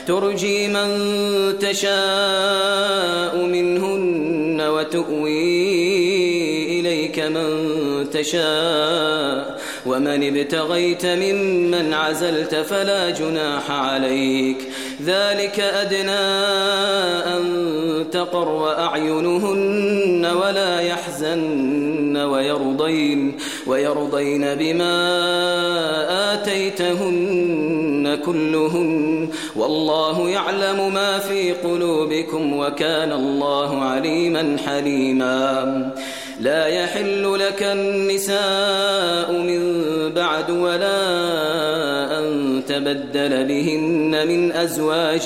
ترجي من تشاء منهن وتؤوي إليك من تشاء ومن ابتغيت ممن عزلت فلا جناح عليك ذلك أدنى أن تقر أعينهن ولا يحزن ويرضين بما آتيتهن كلهن والله يعلم ما في قلوبكم وكان الله عليما حليما لا يحل لك النساء من بعد ولا أن تبدل بهن من أزواج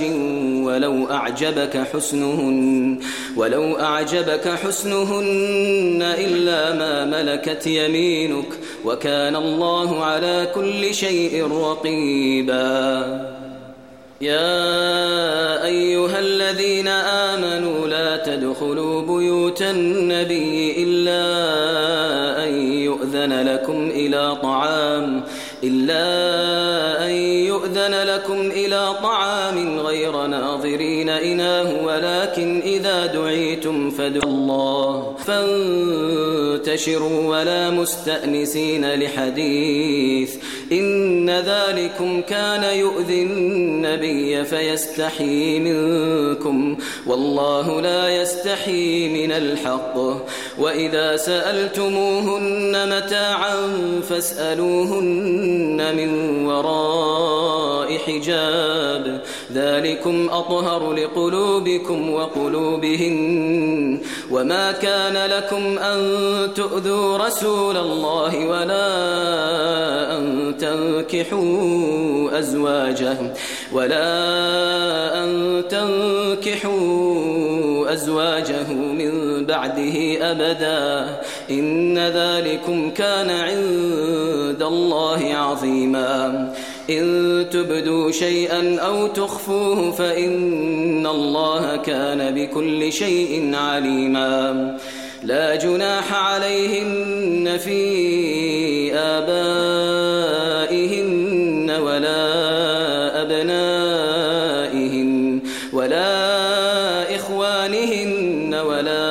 ولو أعجبك حسنهن إلا ما ملكت يمينك وكان الله على كل شيء رقيبا يا أيها الذين آمنوا لا تدخلوا بيوت النبي إلا أن يؤذن لكم إلى طعام غير ناظرين إناه ولكن إذا دعيتم فادعوا الله فانتشروا ولا مستأنسين لحديث إن ذلكم كان يؤذي النبي فيستحيي منكم والله لا يستحيي من الحق وإذا سألتموهن متاعا فاسألوهن من وراء حجاب ذلكم أطهر لقلوبكم وقلوبهن وما كان لكم أن تؤذوا رسول الله ولا أن تنكحوا أزواجه من بعده أبدا إن ذلكم كان عند الله عظيما إن تبدوا شيئا أو تخفوه فإن الله كان بكل شيء عليما لا جناح عليهن في آبائهن ولا أبنائهن ولا إخوانهن ولا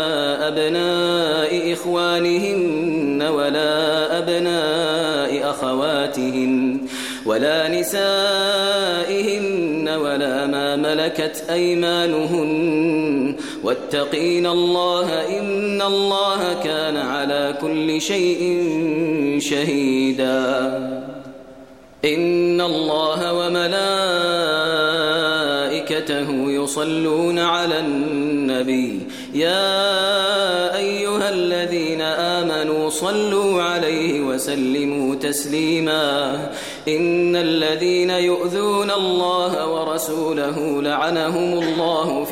أبناء إخوانهن ولا أبناء أخواتهن ولا نسائهن ولا ما ملكت أيمانهن واتقين الله إن الله كان على كل شيء شهيدا إن الله وملائكته يصلون على النبي يا أيها الذين آمنوا صلوا عليه وسلموا تسليما إن الذين يؤذون الله ورسوله لعنهم الله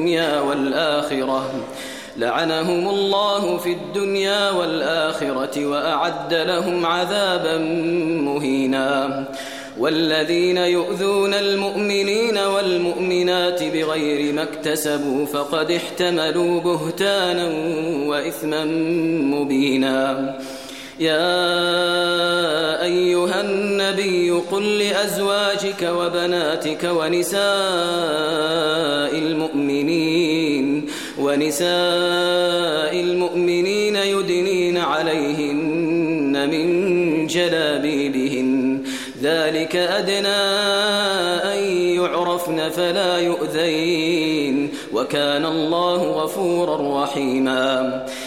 في الدنيا والآخرة وأعد لهم عذابا مهينا والذين يؤذون المؤمنين والمؤمنات بغير ما اكتسبوا فقد احتملوا بهتانا وإثما مبينا يا أيها النبي قل لأزواجك وبناتك ونساء المؤمنين يدنين عليهن من جلابيبهن ذلك أدنى أن يعرفن فلا يؤذين وكان الله غفورا رحيما